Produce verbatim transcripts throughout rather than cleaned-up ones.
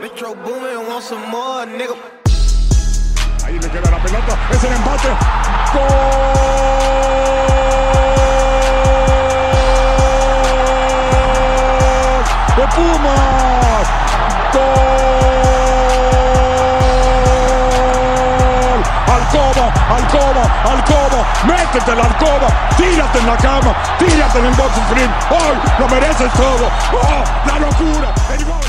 Metro Boomin want some more, nigga. Ahí le queda la pelota, es el empate. ¡Gol! ¡De Pumas! ¡Gol! Alcoba, Alcoba, Alcoba, métete en la alcoba, tírate en la cama, tírate en el box screen. ¡Hoy lo mereces todo! ¡Oh, la locura! ¡El gol!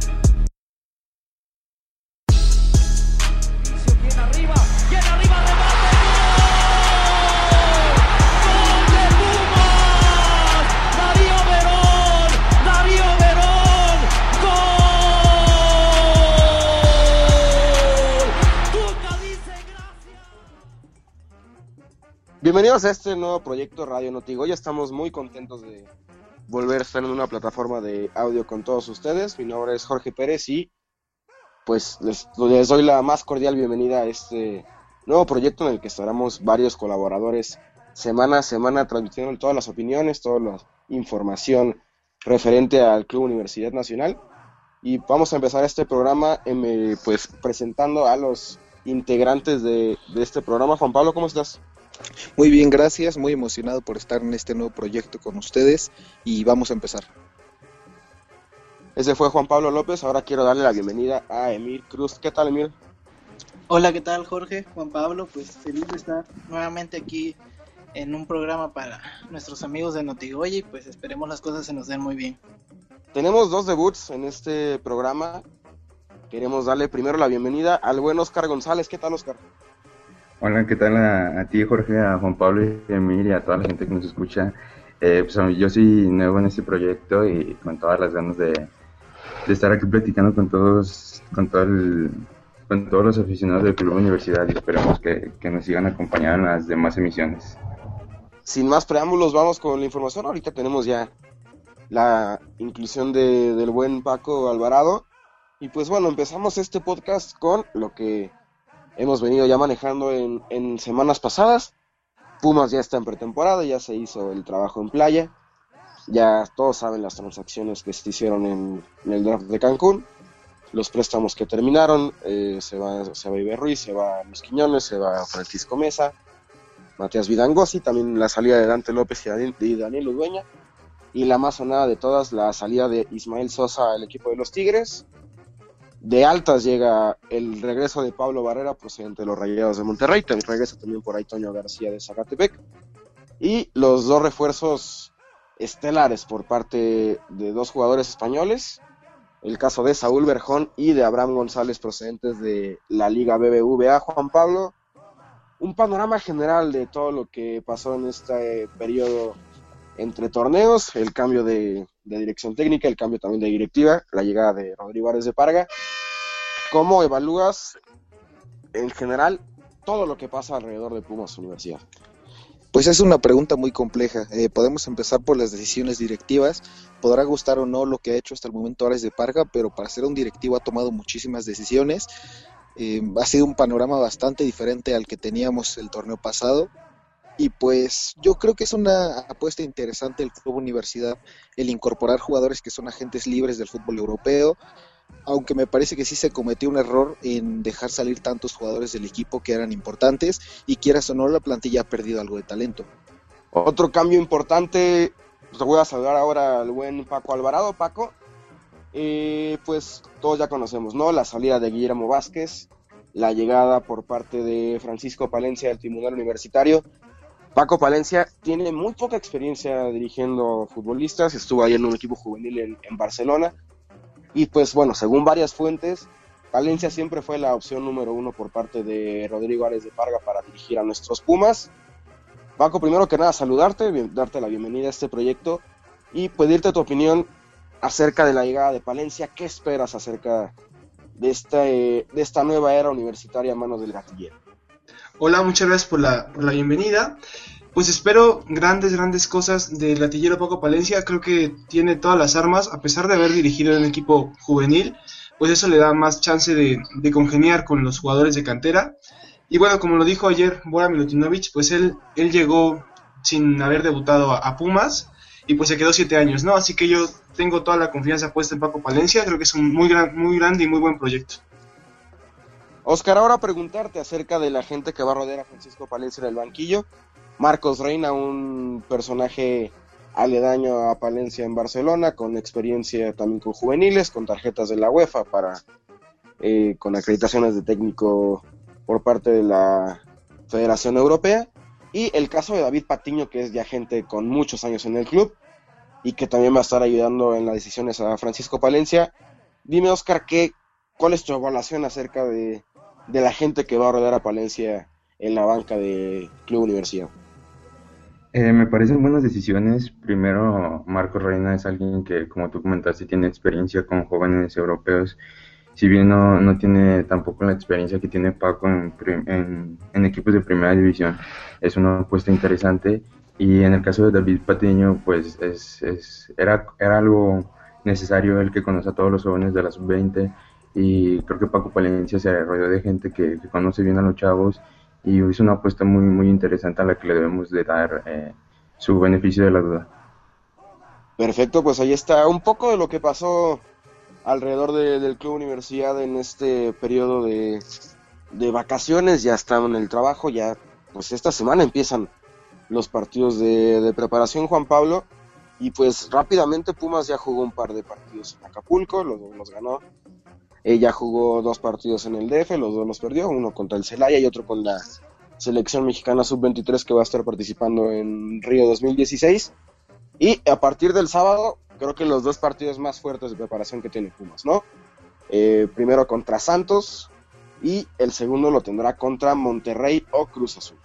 Bienvenidos a este nuevo proyecto Radio Notigo. Ya estamos muy contentos de volver a estar en una plataforma de audio con todos ustedes. Mi nombre es Jorge Pérez y pues les, les doy la más cordial bienvenida a este nuevo proyecto en el que estaremos varios colaboradores semana a semana transmitiendo todas las opiniones, toda la información referente al Club Universidad Nacional. Y vamos a empezar este programa eh, pues presentando a los integrantes de, de este programa. Juan Pablo, ¿cómo estás? Muy bien, gracias, muy emocionado por estar en este nuevo proyecto con ustedes y vamos a empezar. Ese fue Juan Pablo López. Ahora quiero darle la bienvenida a Emir Cruz. ¿Qué tal, Emir? Hola, ¿qué tal, Jorge? Juan Pablo, pues feliz de estar nuevamente aquí en un programa para nuestros amigos de Notigoya y pues esperemos las cosas se nos den muy bien. Tenemos dos debuts en este programa. Queremos darle primero la bienvenida al buen Oscar González. ¿Qué tal, Oscar? Hola, ¿qué tal a, a ti, Jorge, a Juan Pablo y a Emir y a toda la gente que nos escucha? Eh, pues yo soy nuevo en este proyecto y con todas las ganas de, de estar aquí platicando con todos, con todo el, con todos los aficionados del Club Universidad y esperemos que, que nos sigan acompañando en las demás emisiones. Sin más preámbulos, vamos con la información. Ahorita tenemos ya la inclusión de, del buen Paco Alvarado y pues bueno, empezamos este podcast con lo que hemos venido ya manejando en, en semanas pasadas. Pumas ya está en pretemporada, ya se hizo el trabajo en playa, ya todos saben las transacciones que se hicieron en, en el draft de Cancún, los préstamos que terminaron, eh, se va se va Iber Ruiz, se va Luis Quiñones, se va Francisco Mesa, Matías Vidangosi, también la salida de Dante López y Daniel, y Daniel Udueña, y la más sonada de todas, la salida de Ismael Sosa al equipo de los Tigres. De altas llega el regreso de Pablo Barrera procedente de los Rayados de Monterrey, también regresa también por ahí Toño García de Zacatepec, y los dos refuerzos estelares por parte de dos jugadores españoles, el caso de Saúl Berjón y de Abraham González procedentes de la Liga B B V A. Juan Pablo, un panorama general de todo lo que pasó en este periodo entre torneos, el cambio de, de dirección técnica, el cambio también de directiva, la llegada de Rodrigo Ares de Parga. ¿Cómo evalúas en general todo lo que pasa alrededor de Pumas Universidad? Pues es una pregunta muy compleja. Eh, podemos empezar por las decisiones directivas. Podrá gustar o no lo que ha hecho hasta el momento Ares de Parga, pero para ser un directivo ha tomado muchísimas decisiones. Eh, ha sido un panorama bastante diferente al que teníamos el torneo pasado. Y pues yo creo que es una apuesta interesante el Club Universidad el incorporar jugadores que son agentes libres del fútbol europeo, aunque me parece que sí se cometió un error en dejar salir tantos jugadores del equipo que eran importantes y quieras o no la plantilla ha perdido algo de talento. Otro cambio importante, pues voy a saludar ahora al buen Paco Alvarado. Paco, eh, pues todos ya conocemos, ¿no? La salida de Guillermo Vázquez, la llegada por parte de Francisco Palencia del Tribunal Universitario. Paco Palencia tiene muy poca experiencia dirigiendo futbolistas, estuvo ahí en un equipo juvenil en, en Barcelona, y pues bueno, según varias fuentes, Palencia siempre fue la opción número uno por parte de Rodrigo Ares de Parga para dirigir a nuestros Pumas. Paco, primero que nada saludarte, bien, darte la bienvenida a este proyecto y pedirte tu opinión acerca de la llegada de Palencia. ¿Qué esperas acerca de esta, eh, de esta nueva era universitaria a manos del gatillero? Hola, muchas gracias por la, por la bienvenida. Pues espero grandes, grandes cosas del gatillero Paco Palencia. Creo que tiene todas las armas, a pesar de haber dirigido un equipo juvenil, pues eso le da más chance de, de congeniar con los jugadores de cantera. Y bueno, como lo dijo ayer Bora Milutinovic, pues él, él llegó sin haber debutado a, a Pumas, y pues se quedó siete años, ¿no? Así que yo tengo toda la confianza puesta en Paco Palencia, creo que es un muy, gran, muy grande y muy buen proyecto. Oscar, ahora preguntarte acerca de la gente que va a rodear a Francisco Palencia en el banquillo. Marcos Reina, un personaje aledaño a Palencia en Barcelona, con experiencia también con juveniles, con tarjetas de la UEFA, para eh, con acreditaciones de técnico por parte de la Federación Europea, y el caso de David Patiño, que es ya gente con muchos años en el club, y que también va a estar ayudando en las decisiones a Francisco Palencia. Dime, Oscar, ¿qué, ¿cuál es tu evaluación acerca de, de la gente que va a rodear a Palencia en la banca de Club Universidad? Eh, me parecen buenas decisiones. Primero, Marcos Reina es alguien que, como tú comentaste, tiene experiencia con jóvenes europeos. Si bien no, no tiene tampoco la experiencia que tiene Paco en, en, en equipos de primera división, es una apuesta interesante. Y en el caso de David Patiño, pues es, es, era, era algo necesario, el que conoce a todos los jóvenes de la sub veinte, y creo que Paco Palencia se rodeó de gente que, que conoce bien a los chavos, y es una apuesta muy muy interesante a la que le debemos de dar eh, su beneficio de la duda. Perfecto, pues ahí está un poco de lo que pasó alrededor de, del Club Universidad en este periodo de, de vacaciones. Ya están en el trabajo, ya pues esta semana empiezan los partidos de, de preparación, Juan Pablo, y pues rápidamente Pumas ya jugó un par de partidos en Acapulco, los dos los ganó. Ella jugó dos partidos en el D F, los dos los perdió, uno contra el Celaya y otro con la selección mexicana sub veintitrés, que va a estar participando en Río dos mil dieciséis. Y a partir del sábado, creo que los dos partidos más fuertes de preparación que tiene Pumas, ¿no? Eh, primero contra Santos y el segundo lo tendrá contra Monterrey o Cruz Azul.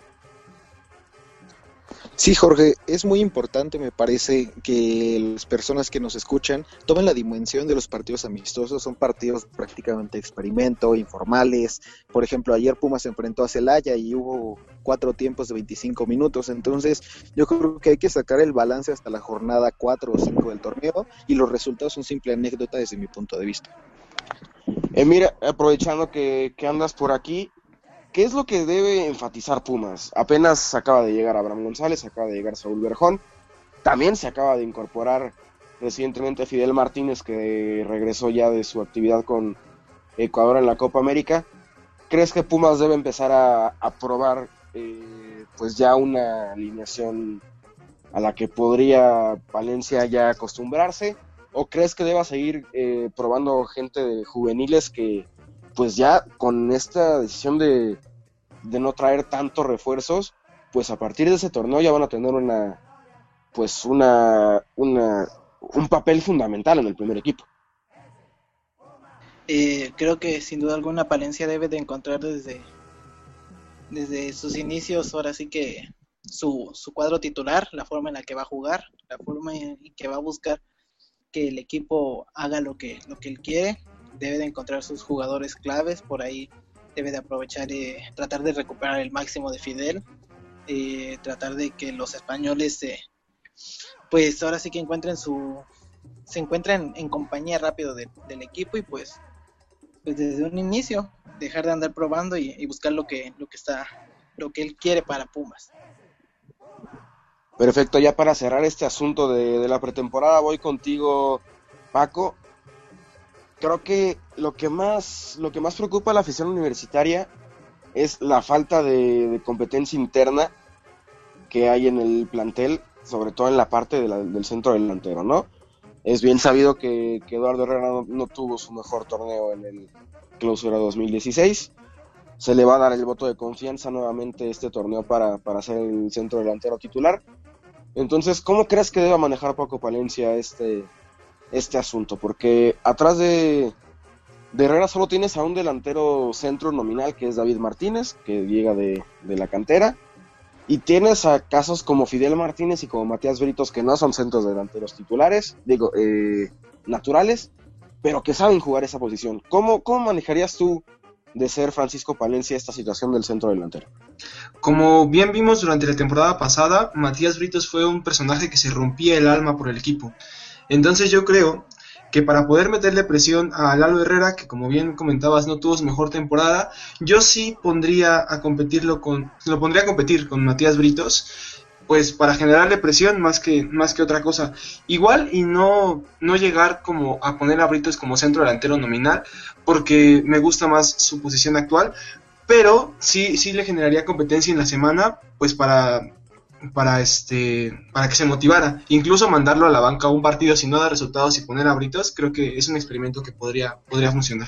Sí, Jorge, es muy importante, me parece, que las personas que nos escuchan tomen la dimensión de los partidos amistosos. Son partidos prácticamente experimento, informales. Por ejemplo, ayer Pumas se enfrentó a Celaya y hubo cuatro tiempos de veinticinco minutos. Entonces, yo creo que hay que sacar el balance hasta la jornada cuatro o cinco del torneo, y los resultados son simple anécdota desde mi punto de vista. Eh, mira, aprovechando que, que andas por aquí, ¿qué es lo que debe enfatizar Pumas? Apenas acaba de llegar Abraham González, acaba de llegar Saúl Berjón, también se acaba de incorporar recientemente Fidel Martínez, que regresó ya de su actividad con Ecuador en la Copa América. ¿Crees que Pumas debe empezar a, a probar eh, pues ya una alineación a la que podría Palencia ya acostumbrarse? ¿O crees que deba seguir eh, probando gente de juveniles que pues ya con esta decisión de, de no traer tantos refuerzos, pues a partir de ese torneo ya van a tener una pues una, una un papel fundamental en el primer equipo? Eh, creo que sin duda alguna Palencia debe de encontrar desde desde sus inicios, ahora sí que su, su cuadro titular, la forma en la que va a jugar, la forma en que va a buscar que el equipo haga lo que, lo que él quiere. Debe de encontrar sus jugadores claves, por ahí debe de aprovechar, eh, tratar de recuperar el máximo de Fidel, eh, tratar de que los españoles eh, pues ahora sí que encuentren su se encuentren en compañía rápido de, del equipo, y pues, pues desde un inicio dejar de andar probando y, y buscar lo que lo que está lo que él quiere para Pumas. Perfecto, ya para cerrar este asunto de, de la pretemporada, voy contigo, Paco. Creo que lo que más lo que más preocupa a la afición universitaria es la falta de, de competencia interna que hay en el plantel, sobre todo en la parte de la, del centro delantero, ¿no? Es bien sabido que, que Eduardo Herrera no, no tuvo su mejor torneo en el Clausura dos mil dieciséis. Se le va a dar el voto de confianza nuevamente este torneo para, para ser el centro delantero titular. Entonces, ¿cómo crees que deba manejar Paco Palencia este, este asunto? Porque atrás de, de Herrera solo tienes a un delantero centro nominal, que es David Martínez, que llega de, de la cantera, y tienes a casos como Fidel Martínez y como Matías Britos, que no son centros delanteros titulares, digo, eh, naturales, pero que saben jugar esa posición. ¿Cómo, cómo manejarías tú, de ser Francisco Palencia, esta situación del centro delantero? Como bien vimos durante la temporada pasada, Matías Britos fue un personaje que se rompía el alma por el equipo. Entonces yo creo que para poder meterle presión a Lalo Herrera, que como bien comentabas no tuvo su mejor temporada, yo sí pondría a competirlo con, lo pondría a competir con Matías Britos, pues para generarle presión más que, más que otra cosa. Igual y no, no llegar como a poner a Britos como centro delantero nominal, porque me gusta más su posición actual, pero sí, sí le generaría competencia en la semana, pues para, para este, para que se motivara, incluso mandarlo a la banca a un partido si no da resultados y poner a Britos, creo que es un experimento que podría, podría funcionar.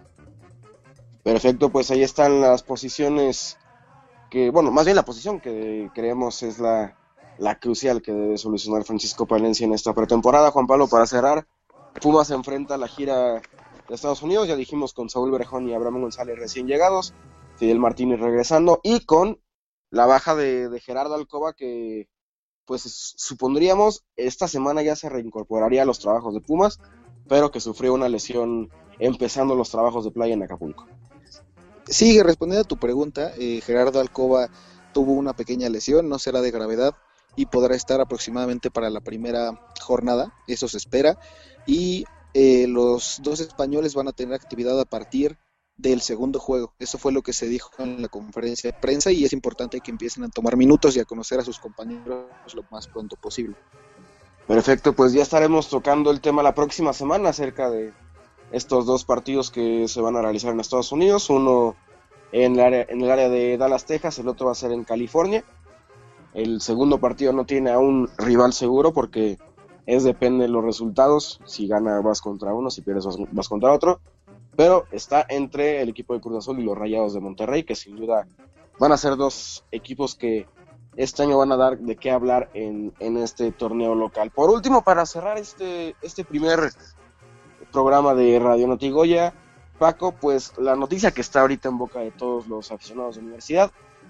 Perfecto, pues ahí están las posiciones que, bueno, más bien la posición que creemos es la, la crucial que debe solucionar Francisco Palencia en esta pretemporada. Juan Pablo, para cerrar, Pumas se enfrenta a la gira de Estados Unidos, ya dijimos, con Saúl Berjón y Abraham González recién llegados, Fidel Martínez regresando, y con la baja de, de Gerardo Alcoba, que pues supondríamos esta semana ya se reincorporaría a los trabajos de Pumas, pero que sufrió una lesión empezando los trabajos de playa en Acapulco. Sí, respondiendo a tu pregunta, eh, Gerardo Alcoba tuvo una pequeña lesión, no será de gravedad y podrá estar aproximadamente para la primera jornada, eso se espera, y eh, los dos españoles van a tener actividad a partir del segundo juego. Eso fue lo que se dijo en la conferencia de prensa y es importante que empiecen a tomar minutos y a conocer a sus compañeros lo más pronto posible. Perfecto, pues ya estaremos tocando el tema la próxima semana acerca de estos dos partidos que se van a realizar en Estados Unidos, uno en el área, en el área de Dallas, Texas, el otro va a ser en California. El segundo partido no tiene a un rival seguro porque es depende de los resultados, si gana vas contra uno, si pierdes vas, vas contra otro, pero está entre el equipo de Cruz Azul y los Rayados de Monterrey, que sin duda van a ser dos equipos que este año van a dar de qué hablar en, en este torneo local. Por último, para cerrar este, este primer programa de Radio Notigoya, Paco, pues la noticia que está ahorita en boca de todos los aficionados de la universidad,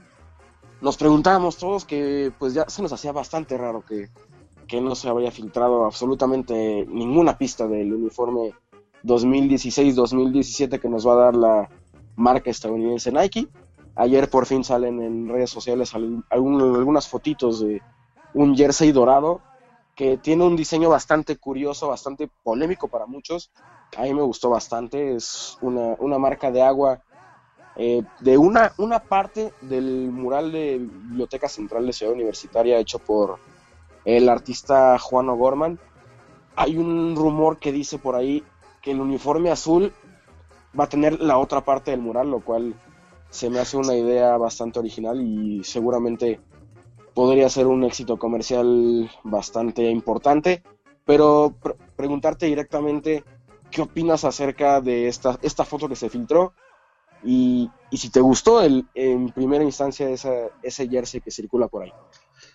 nos preguntábamos todos que pues ya se nos hacía bastante raro que, que no se había filtrado absolutamente ninguna pista del uniforme dos mil dieciséis dos mil diecisiete que nos va a dar la marca estadounidense Nike. Ayer por fin salen en redes sociales algún, algunas fotitos de un jersey dorado que tiene un diseño bastante curioso, bastante polémico para muchos. A mí me gustó bastante, es una, una marca de agua eh, de una, una parte del mural de Biblioteca Central de Ciudad Universitaria hecho por el artista Juan O'Gorman. Hay un rumor que dice por ahí que el uniforme azul va a tener la otra parte del mural, lo cual se me hace una idea bastante original y seguramente podría ser un éxito comercial bastante importante, pero pre- preguntarte directamente qué opinas acerca de esta, esta foto que se filtró y, y si te gustó el, en primera instancia esa, ese jersey que circula por ahí.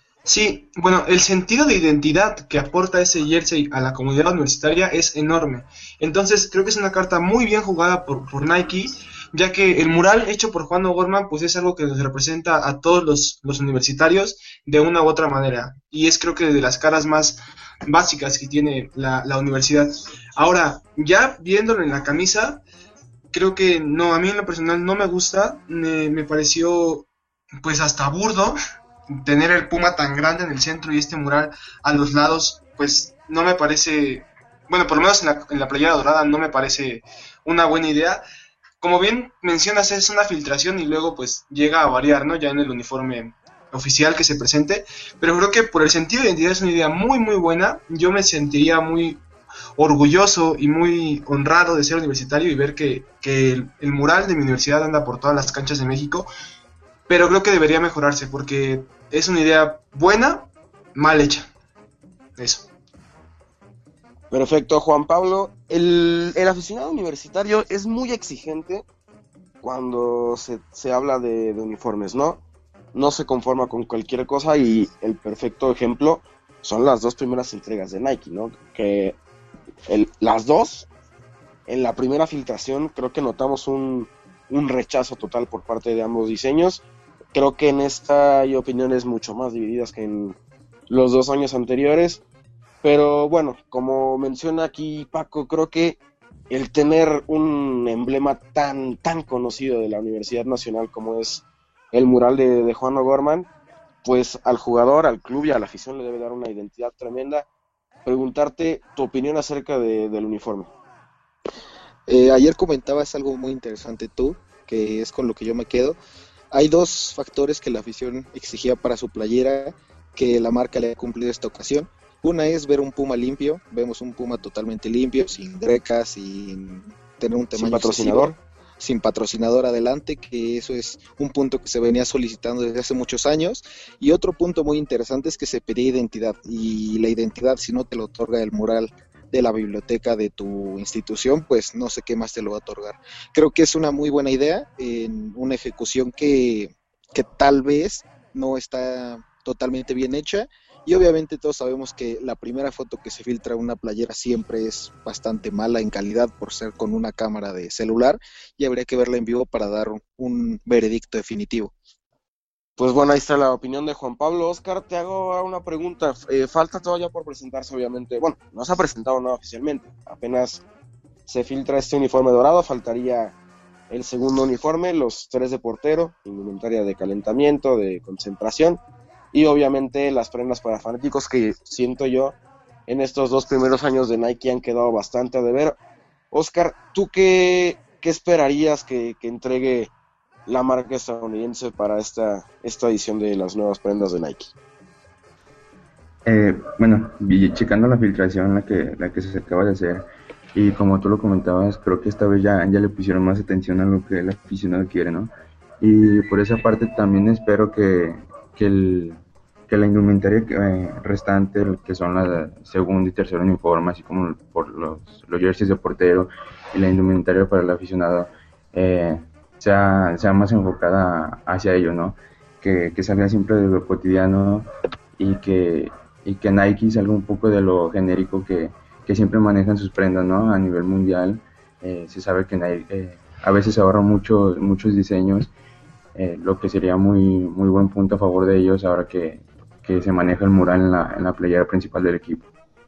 Sí, bueno, el sentido de identidad que aporta ese jersey a la comunidad universitaria es enorme. Entonces creo que es una carta muy bien jugada por, por Nike, ya que el mural hecho por Juan O'Gorman pues es algo que nos representa a todos los, los universitarios de una u otra manera. Y es creo que de las caras más básicas que tiene la, la universidad. Ahora, ya viéndolo en la camisa, creo que no, a mí en lo personal no me gusta, me, me pareció pues hasta burdo tener el puma tan grande en el centro y este mural a los lados, pues no me parece, bueno, por lo menos en la, en la playera dorada no me parece una buena idea. Como bien mencionas, es una filtración y luego pues llega a variar, ¿no? Ya en el uniforme oficial que se presente, pero creo que por el sentido de identidad es una idea muy muy buena. Yo me sentiría muy orgulloso y muy honrado de ser universitario y ver que, que el, el mural de mi universidad anda por todas las canchas de México, pero creo que debería mejorarse porque es una idea buena, mal hecha. Eso. Perfecto, Juan Pablo. El, el aficionado universitario es muy exigente cuando se, se habla de, de uniformes, ¿no? No se conforma con cualquier cosa y el perfecto ejemplo son las dos primeras entregas de Nike, ¿no? Que el, las dos, en la primera filtración, creo que notamos un, un rechazo total por parte de ambos diseños. Creo que en esta hay opiniones mucho más divididas que en los dos años anteriores. Pero bueno, como menciona aquí Paco, creo que el tener un emblema tan, tan conocido de la Universidad Nacional como es el mural de, de Juan O'Gorman, pues al jugador, al club y a la afición le debe dar una identidad tremenda. Preguntarte tu opinión acerca de, del uniforme. Eh, ayer comentabas algo muy interesante tú, que es con lo que yo me quedo. Hay dos factores que la afición exigía para su playera que la marca le ha cumplido esta ocasión. Una es ver un Puma limpio, vemos un Puma totalmente limpio, sin grecas, sin tener un tamaño sin patrocinador. excesivo, sin patrocinador adelante, que eso es un punto que se venía solicitando desde hace muchos años. Y otro punto muy interesante es que se pedía identidad, y la identidad, si no te lo otorga el mural de la biblioteca de tu institución, pues no sé qué más te lo va a otorgar. Creo que es una muy buena idea, en una ejecución que, que tal vez no está totalmente bien hecha, y obviamente todos sabemos que la primera foto que se filtra en una playera siempre es bastante mala en calidad por ser con una cámara de celular, y habría que verla en vivo para dar un, un veredicto definitivo. Pues bueno, ahí está la opinión de Juan Pablo. Oscar, te hago una pregunta. Eh, falta todavía por presentarse, obviamente. Bueno, no se ha presentado nada oficialmente. Apenas se filtra este uniforme dorado. Faltaría el segundo uniforme, los tres de portero, indumentaria de calentamiento, de concentración, y obviamente las prendas para fanáticos, que siento yo en estos dos primeros años de Nike han quedado bastante a deber. Oscar, ¿tú qué, qué esperarías que, que entregue la marca estadounidense para esta, esta edición de las nuevas prendas de Nike? Eh, bueno, y checando la filtración, la que, la que se acaba de hacer, y como tú lo comentabas, creo que esta vez ya, ya le pusieron más atención a lo que el aficionado quiere, ¿no? Y por esa parte también espero que, que, el, que la indumentaria eh, restante, que son la segundo y tercer uniforme, así como por los, los jerseys de portero y la indumentaria para el aficionado, eh, sea, sea más enfocada hacia ello, ¿no? Que, que salga siempre de lo cotidiano, y que, y que Nike salga un poco de lo genérico que, que siempre manejan sus prendas, ¿no? A nivel mundial, eh, se sabe que Nike eh, a veces ahorra muchos muchos diseños, eh, lo que sería muy muy buen punto a favor de ellos ahora que, que se maneja el mural en la, en la playera principal del equipo.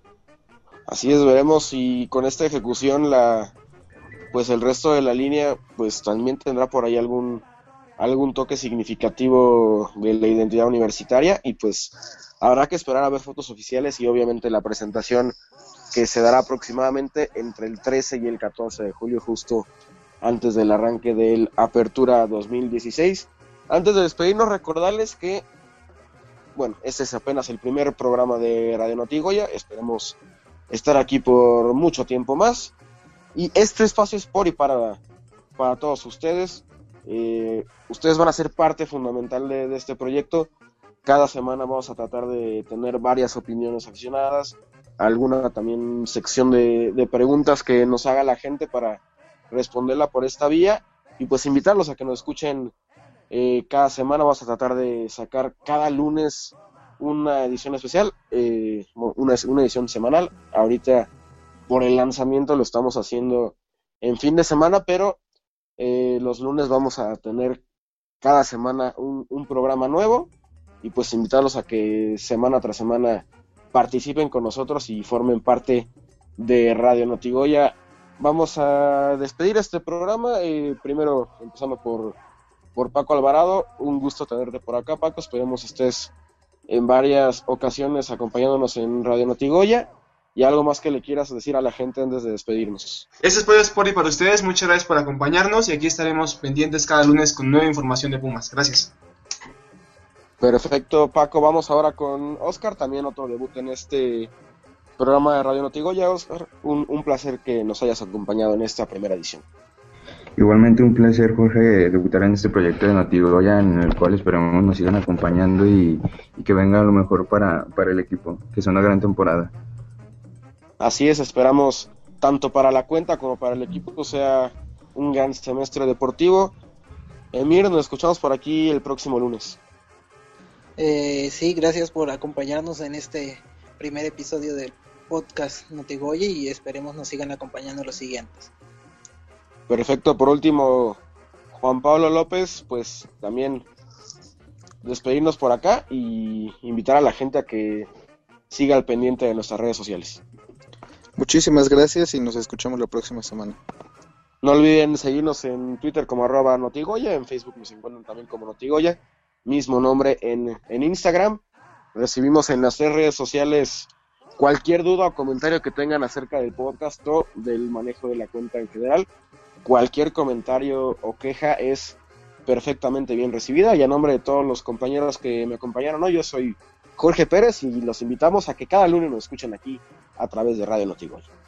Así es, veremos si con esta ejecución la pues el resto de la línea pues también tendrá por ahí algún algún toque significativo de la identidad universitaria, y pues habrá que esperar a ver fotos oficiales y obviamente la presentación, que se dará aproximadamente entre el trece y el catorce de julio, justo antes del arranque del Apertura dos mil dieciséis. Antes de despedirnos, recordarles que bueno, este es apenas el primer programa de Radio Noti Goya, esperemos estar aquí por mucho tiempo más. Y este espacio es por y para, para todos ustedes. Eh, ustedes van a ser parte fundamental de, de este proyecto. Cada semana vamos a tratar de tener varias opiniones aficionadas, alguna también sección de, de preguntas que nos haga la gente para responderla por esta vía, y pues invitarlos a que nos escuchen eh, cada semana. Vamos a tratar de sacar cada lunes una edición especial, eh, una, una edición semanal. Ahorita por el lanzamiento lo estamos haciendo en fin de semana, pero eh, los lunes vamos a tener cada semana un, un programa nuevo, y pues invitarlos a que semana tras semana participen con nosotros y formen parte de Radio Noti Goya. Vamos a despedir este programa, eh, primero empezando por, por Paco Alvarado. Un gusto tenerte por acá, Paco, esperemos estés en varias ocasiones acompañándonos en Radio Noti Goya. ¿Y algo más que le quieras decir a la gente antes de despedirnos? Este es Sporty para ustedes, muchas gracias por acompañarnos, y aquí estaremos pendientes cada lunes con nueva información de Pumas. Gracias. Perfecto, Paco. Vamos ahora con Oscar, también otro debut en este programa de Radio Noti Goya. Oscar, un, un placer que nos hayas acompañado en esta primera edición. Igualmente un placer, Jorge, debutar en este proyecto de Noti Goya, en el cual esperamos nos sigan acompañando y, y que venga lo mejor para, para el equipo, que sea una gran temporada. Así es, esperamos tanto para la cuenta como para el equipo sea un gran semestre deportivo. Emir, nos escuchamos por aquí el próximo lunes. Eh, sí, gracias por acompañarnos en este primer episodio del podcast Noti Goya, y esperemos nos sigan acompañando los siguientes. Perfecto, por último, Juan Pablo López, pues también despedirnos por acá y invitar a la gente a que siga al pendiente de nuestras redes sociales. Muchísimas gracias y nos escuchamos la próxima semana. No olviden seguirnos en Twitter como arroba Notigoya, en Facebook nos encuentran también como Notigoya, mismo nombre en, en Instagram. Recibimos en las redes sociales cualquier duda o comentario que tengan acerca del podcast o del manejo de la cuenta en general. Cualquier comentario o queja es perfectamente bien recibida, y a nombre de todos los compañeros que me acompañaron hoy, yo soy Jorge Pérez y los invitamos a que cada lunes nos escuchen aquí a través de Radio Notigol.